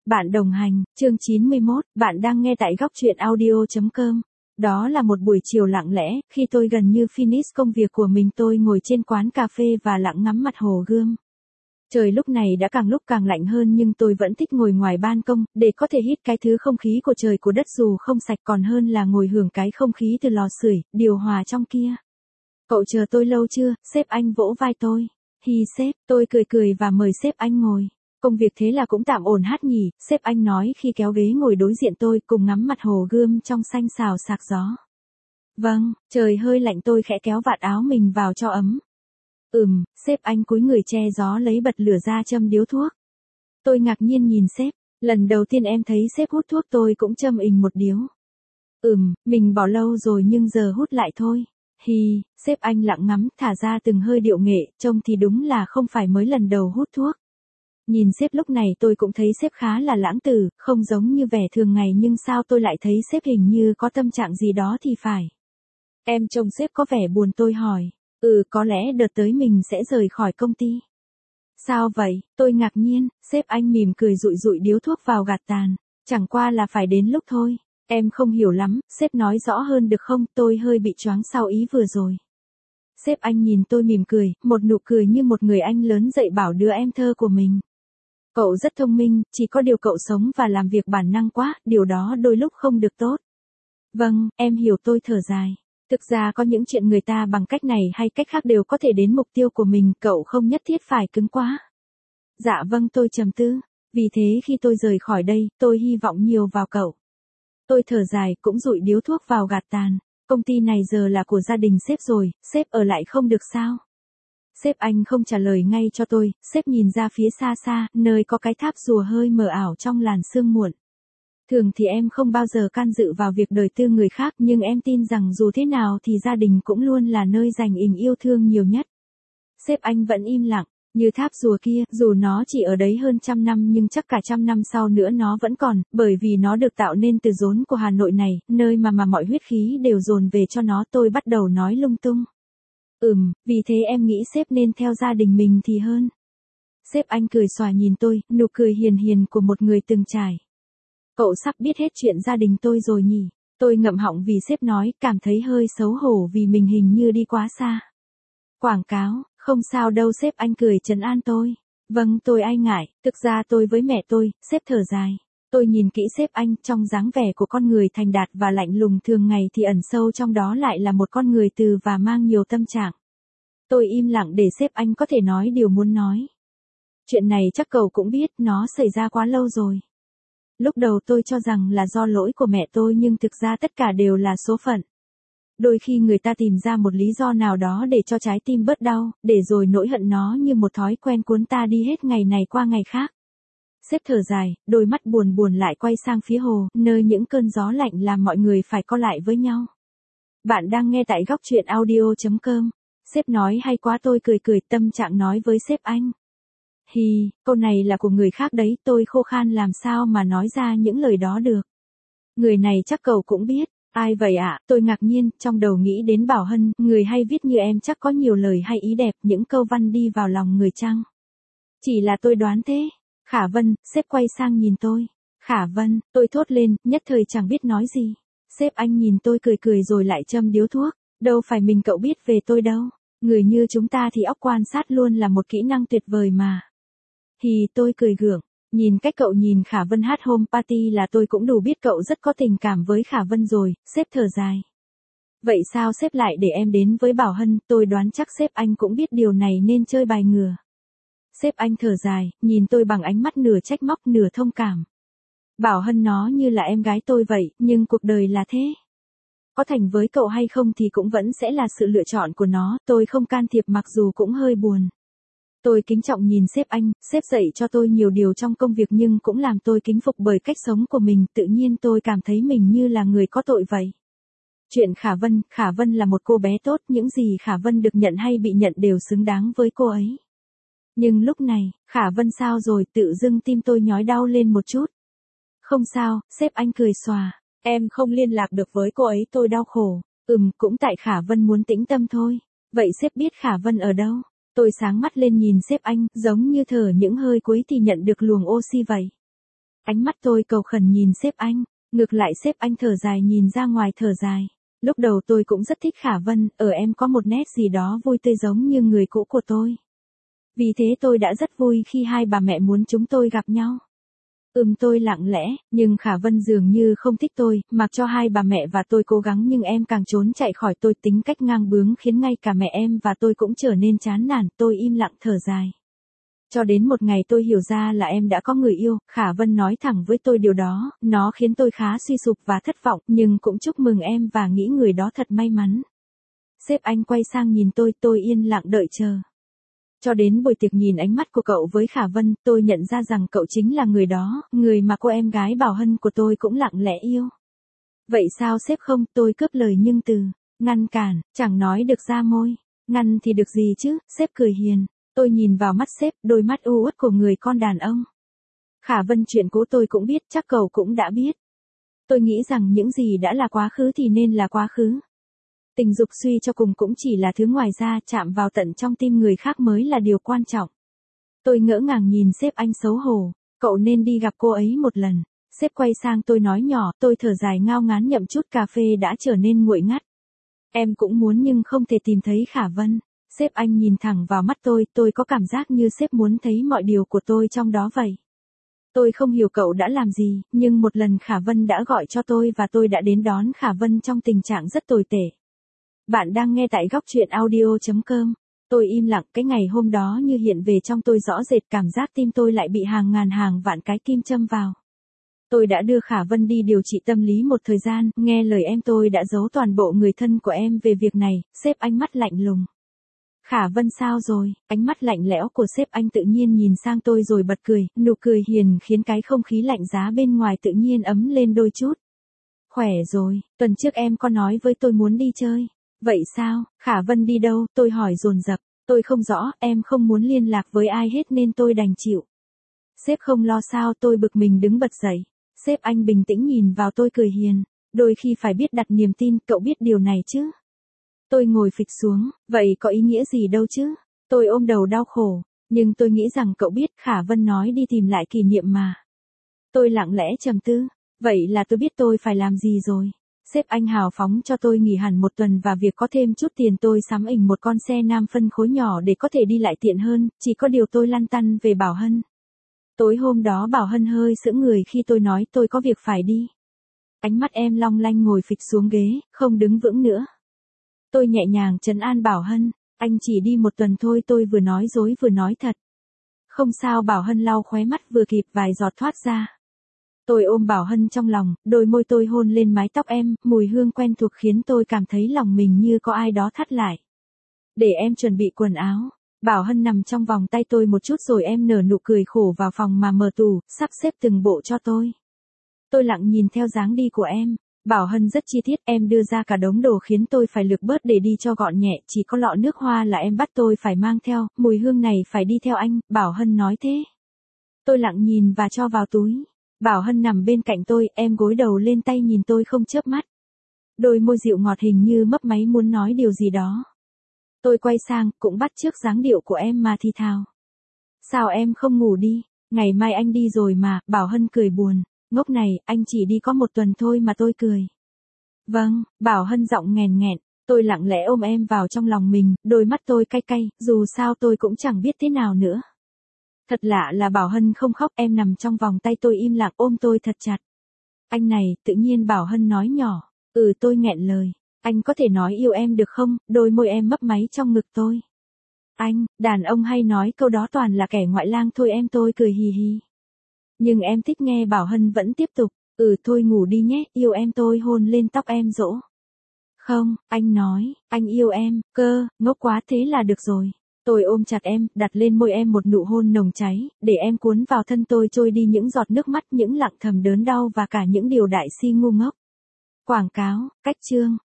Bạn đồng hành, chương 91, bạn đang nghe tại góc truyện audio.com. Đó là một buổi chiều lặng lẽ, khi tôi gần như finish công việc của mình, tôi ngồi trên quán cà phê và lặng ngắm mặt hồ Gươm. Trời lúc này đã càng lúc càng lạnh hơn nhưng tôi vẫn thích ngồi ngoài ban công, để có thể hít cái thứ không khí của trời của đất dù không sạch còn hơn là ngồi hưởng cái không khí từ lò sưởi, điều hòa trong kia. Cậu chờ tôi lâu chưa? Sếp anh vỗ vai tôi. Hi sếp, tôi cười và mời sếp anh ngồi. Công việc thế là cũng tạm ổn hát nhỉ, sếp anh nói khi kéo ghế ngồi đối diện tôi cùng ngắm mặt hồ Gươm trong xanh xào sạc gió. Vâng, trời hơi lạnh, tôi khẽ kéo vạt áo mình vào cho ấm. Sếp anh cúi người che gió lấy bật lửa ra châm điếu thuốc. Tôi ngạc nhiên nhìn sếp, lần đầu tiên em thấy sếp hút thuốc tôi cũng châm một điếu. Mình bỏ lâu rồi nhưng giờ hút lại thôi. Hi, sếp anh lặng ngắm, thả ra từng hơi điệu nghệ, trông thì đúng là không phải mới lần đầu hút thuốc. Nhìn sếp lúc này tôi cũng thấy sếp khá là lãng tử, không giống như vẻ thường ngày nhưng sao tôi lại thấy sếp hình như có tâm trạng gì đó thì phải. Em trông sếp có vẻ buồn, tôi hỏi. Có lẽ đợt tới mình sẽ rời khỏi công ty. Sao vậy? Tôi ngạc nhiên, sếp anh mỉm cười dụi điếu thuốc vào gạt tàn. Chẳng qua là phải đến lúc thôi. Em không hiểu lắm, sếp nói rõ hơn được không? Tôi hơi bị choáng sau ý vừa rồi. Sếp anh nhìn tôi mỉm cười, một nụ cười như một người anh lớn dạy bảo đứa em thơ của mình. Cậu rất thông minh, chỉ có điều cậu sống và làm việc bản năng quá, điều đó đôi lúc không được tốt. Vâng, em hiểu, tôi thở dài. Thực ra có những chuyện người ta bằng cách này hay cách khác đều có thể đến mục tiêu của mình, cậu không nhất thiết phải cứng quá. Dạ vâng, tôi trầm tư. Vì thế khi tôi rời khỏi đây, tôi hy vọng nhiều vào cậu. Tôi thở dài cũng dụi điếu thuốc vào gạt tàn. Công ty này giờ là của gia đình sếp rồi, sếp ở lại không được sao? Sếp anh không trả lời ngay cho tôi, sếp nhìn ra phía xa, nơi có cái tháp rùa hơi mờ ảo trong làn sương muộn. Thường thì em không bao giờ can dự vào việc đời tư người khác nhưng em tin rằng dù thế nào thì gia đình cũng luôn là nơi dành tình yêu thương nhiều nhất. Sếp anh vẫn im lặng, như tháp rùa kia, dù nó chỉ ở đấy hơn 100 năm nhưng chắc cả 100 năm sau nữa nó vẫn còn, bởi vì nó được tạo nên từ rốn của Hà Nội này, nơi mà mọi huyết khí đều dồn về cho nó. Tôi bắt đầu nói lung tung. Vì thế em nghĩ sếp nên theo gia đình mình thì hơn. Sếp anh cười xòa nhìn tôi, nụ cười hiền của một người từng trải. Cậu sắp biết hết chuyện gia đình tôi rồi nhỉ? Tôi ngậm họng vì sếp nói, cảm thấy hơi xấu hổ vì mình hình như đi quá xa. Quảng cáo, không sao đâu, sếp anh cười trấn an tôi. Vâng, tôi ai ngại, thực ra tôi với mẹ tôi, sếp thở dài. Tôi nhìn kỹ sếp anh, trong dáng vẻ của con người thành đạt và lạnh lùng thường ngày thì ẩn sâu trong đó lại là một con người từ và mang nhiều tâm trạng. Tôi im lặng để sếp anh có thể nói điều muốn nói. Chuyện này chắc cậu cũng biết, nó xảy ra quá lâu rồi. Lúc đầu tôi cho rằng là do lỗi của mẹ tôi nhưng thực ra tất cả đều là số phận. Đôi khi người ta tìm ra một lý do nào đó để cho trái tim bớt đau, để rồi nỗi hận nó như một thói quen cuốn ta đi hết ngày này qua ngày khác. Sếp thở dài, đôi mắt buồn lại quay sang phía hồ, nơi những cơn gió lạnh làm mọi người phải co lại với nhau. Bạn đang nghe tại góc truyện audio.com. Sếp nói hay quá, tôi cười tâm trạng nói với sếp anh. Hi, câu này là của người khác đấy, tôi khô khan làm sao mà nói ra những lời đó được. Người này chắc cậu cũng biết. Ai vậy ạ? Tôi ngạc nhiên, trong đầu nghĩ đến Bảo Hân, người hay viết như em chắc có nhiều lời hay ý đẹp, những câu văn đi vào lòng người chăng? Chỉ là tôi đoán thế. Khả Vân, sếp quay sang nhìn tôi. Khả Vân, tôi thốt lên, nhất thời chẳng biết nói gì. Sếp anh nhìn tôi cười rồi lại châm điếu thuốc. Đâu phải mình cậu biết về tôi đâu. Người như chúng ta thì óc quan sát luôn là một kỹ năng tuyệt vời mà. Thì tôi cười gượng. Nhìn cách cậu nhìn Khả Vân hát home party là tôi cũng đủ biết cậu rất có tình cảm với Khả Vân rồi, sếp thở dài. Vậy sao sếp lại để em đến với Bảo Hân? Tôi đoán chắc sếp anh cũng biết điều này nên chơi bài ngừa. Sếp anh thở dài, nhìn tôi bằng ánh mắt nửa trách móc nửa thông cảm. Bảo Hân nó như là em gái tôi vậy, nhưng cuộc đời là thế. Có thành với cậu hay không thì cũng vẫn sẽ là sự lựa chọn của nó, tôi không can thiệp mặc dù cũng hơi buồn. Tôi kính trọng nhìn sếp anh, sếp dạy cho tôi nhiều điều trong công việc nhưng cũng làm tôi kính phục bởi cách sống của mình, tự nhiên tôi cảm thấy mình như là người có tội vậy. Chuyện Khả Vân là một cô bé tốt, những gì Khả Vân được nhận hay bị nhận đều xứng đáng với cô ấy. Nhưng lúc này, Khả Vân sao rồi? Tự dưng tim tôi nhói đau lên một chút. Không sao, sếp anh cười xòa, em không liên lạc được với cô ấy, tôi đau khổ. Cũng tại Khả Vân muốn tĩnh tâm thôi. Vậy sếp biết Khả Vân ở đâu? Tôi sáng mắt lên nhìn sếp anh, giống như thở những hơi cuối thì nhận được luồng oxy vậy. Ánh mắt tôi cầu khẩn nhìn sếp anh, ngược lại sếp anh thở dài nhìn ra ngoài thở dài. Lúc đầu tôi cũng rất thích Khả Vân, ở em có một nét gì đó vui tươi giống như người cũ của tôi. Vì thế tôi đã rất vui khi hai bà mẹ muốn chúng tôi gặp nhau. Tôi lặng lẽ, nhưng Khả Vân dường như không thích tôi, mặc cho hai bà mẹ và tôi cố gắng nhưng em càng trốn chạy khỏi tôi, tính cách ngang bướng khiến ngay cả mẹ em và tôi cũng trở nên chán nản, tôi im lặng thở dài. Cho đến một ngày tôi hiểu ra là em đã có người yêu, Khả Vân nói thẳng với tôi điều đó, nó khiến tôi khá suy sụp và thất vọng, nhưng cũng chúc mừng em và nghĩ người đó thật may mắn. Sếp anh quay sang nhìn tôi yên lặng đợi chờ. Cho đến buổi tiệc nhìn ánh mắt của cậu với Khả Vân, tôi nhận ra rằng cậu chính là người đó, người mà cô em gái Bảo Hân của tôi cũng lặng lẽ yêu. Vậy sao sếp không, tôi cướp lời nhưng từ, ngăn cản, chẳng nói được ra môi, ngăn thì được gì chứ, sếp cười hiền. Tôi nhìn vào mắt sếp, đôi mắt u uất của người con đàn ông. Khả Vân chuyện cũ tôi cũng biết, chắc cậu cũng đã biết. Tôi nghĩ rằng những gì đã là quá khứ thì nên là quá khứ. Tình dục suy cho cùng cũng chỉ là thứ ngoài ra, chạm vào tận trong tim người khác mới là điều quan trọng. Tôi ngỡ ngàng nhìn sếp anh xấu hổ, cậu nên đi gặp cô ấy một lần. Sếp quay sang tôi nói nhỏ, tôi thở dài ngao ngán nhậm chút cà phê đã trở nên nguội ngắt. Em cũng muốn nhưng không thể tìm thấy Khả Vân. Sếp anh nhìn thẳng vào mắt tôi có cảm giác như sếp muốn thấy mọi điều của tôi trong đó vậy. Tôi không hiểu cậu đã làm gì, nhưng một lần Khả Vân đã gọi cho tôi và tôi đã đến đón Khả Vân trong tình trạng rất tồi tệ. Bạn đang nghe tại góc truyện audio.com. Tôi im lặng, cái ngày hôm đó như hiện về trong tôi rõ rệt, cảm giác tim tôi lại bị hàng ngàn hàng vạn cái kim châm vào. Tôi đã đưa Khả Vân đi điều trị tâm lý một thời gian, nghe lời em tôi đã giấu toàn bộ người thân của em về việc này, sếp ánh mắt lạnh lùng. Khả Vân sao rồi, ánh mắt lạnh lẽo của sếp anh tự nhiên nhìn sang tôi rồi bật cười, nụ cười hiền khiến cái không khí lạnh giá bên ngoài tự nhiên ấm lên đôi chút. Khỏe rồi, tuần trước em có nói với tôi muốn đi chơi. Vậy sao, Khả Vân đi đâu, tôi hỏi dồn dập, tôi không rõ, em không muốn liên lạc với ai hết nên tôi đành chịu. Sếp không lo sao, tôi bực mình đứng bật dậy. Sếp anh bình tĩnh nhìn vào tôi cười hiền, đôi khi phải biết đặt niềm tin, cậu biết điều này chứ. Tôi ngồi phịch xuống, vậy có ý nghĩa gì đâu chứ. Tôi ôm đầu đau khổ, nhưng tôi nghĩ rằng cậu biết Khả Vân nói đi tìm lại kỷ niệm mà. Tôi lặng lẽ trầm tư, vậy là tôi biết tôi phải làm gì rồi. Sếp anh hào phóng cho tôi nghỉ hẳn một tuần và việc có thêm chút tiền tôi sắm ỉnh một con xe nam phân khối nhỏ để có thể đi lại tiện hơn, chỉ có điều tôi lăn tăn về Bảo Hân. Tối hôm đó Bảo Hân hơi sững người khi tôi nói tôi có việc phải đi. Ánh mắt em long lanh ngồi phịch xuống ghế, không đứng vững nữa. Tôi nhẹ nhàng trấn an Bảo Hân, anh chỉ đi một tuần thôi, tôi vừa nói dối vừa nói thật. Không sao, Bảo Hân lau khóe mắt vừa kịp vài giọt thoát ra. Tôi ôm Bảo Hân trong lòng, đôi môi tôi hôn lên mái tóc em, mùi hương quen thuộc khiến tôi cảm thấy lòng mình như có ai đó thắt lại. Để em chuẩn bị quần áo. Bảo Hân nằm trong vòng tay tôi một chút rồi em nở nụ cười khổ vào phòng mà mở tủ, sắp xếp từng bộ cho tôi. Tôi lặng nhìn theo dáng đi của em. Bảo Hân rất chi tiết, em đưa ra cả đống đồ khiến tôi phải lược bớt để đi cho gọn nhẹ, chỉ có lọ nước hoa là em bắt tôi phải mang theo, mùi hương này phải đi theo anh, Bảo Hân nói thế. Tôi lặng nhìn và cho vào túi. Bảo Hân nằm bên cạnh tôi, em gối đầu lên tay nhìn tôi không chớp mắt. Đôi môi dịu ngọt hình như mấp máy muốn nói điều gì đó. Tôi quay sang, cũng bắt chước dáng điệu của em mà thì thào. Sao em không ngủ đi, ngày mai anh đi rồi mà, Bảo Hân cười buồn. Ngốc này, anh chỉ đi có một tuần thôi mà, tôi cười. Vâng, Bảo Hân giọng nghèn nghẹn, tôi lặng lẽ ôm em vào trong lòng mình, đôi mắt tôi cay cay, dù sao tôi cũng chẳng biết thế nào nữa. Thật lạ là Bảo Hân không khóc, em nằm trong vòng tay tôi im lặng ôm tôi thật chặt. Anh này, tự nhiên Bảo Hân nói nhỏ, tôi nghẹn lời, anh có thể nói yêu em được không, đôi môi em mấp máy trong ngực tôi. Anh, đàn ông hay nói câu đó toàn là kẻ ngoại lang thôi em, tôi cười hì hì. Nhưng em thích nghe Bảo Hân vẫn tiếp tục, thôi ngủ đi nhé, yêu em, tôi hôn lên tóc em dỗ. Không, anh nói, anh yêu em, cơ, ngốc quá, thế là được rồi. Tôi ôm chặt em, đặt lên môi em một nụ hôn nồng cháy, để em cuốn vào thân tôi trôi đi những giọt nước mắt, những lặng thầm đớn đau và cả những điều đại si ngu ngốc. Quảng cáo, cách chương.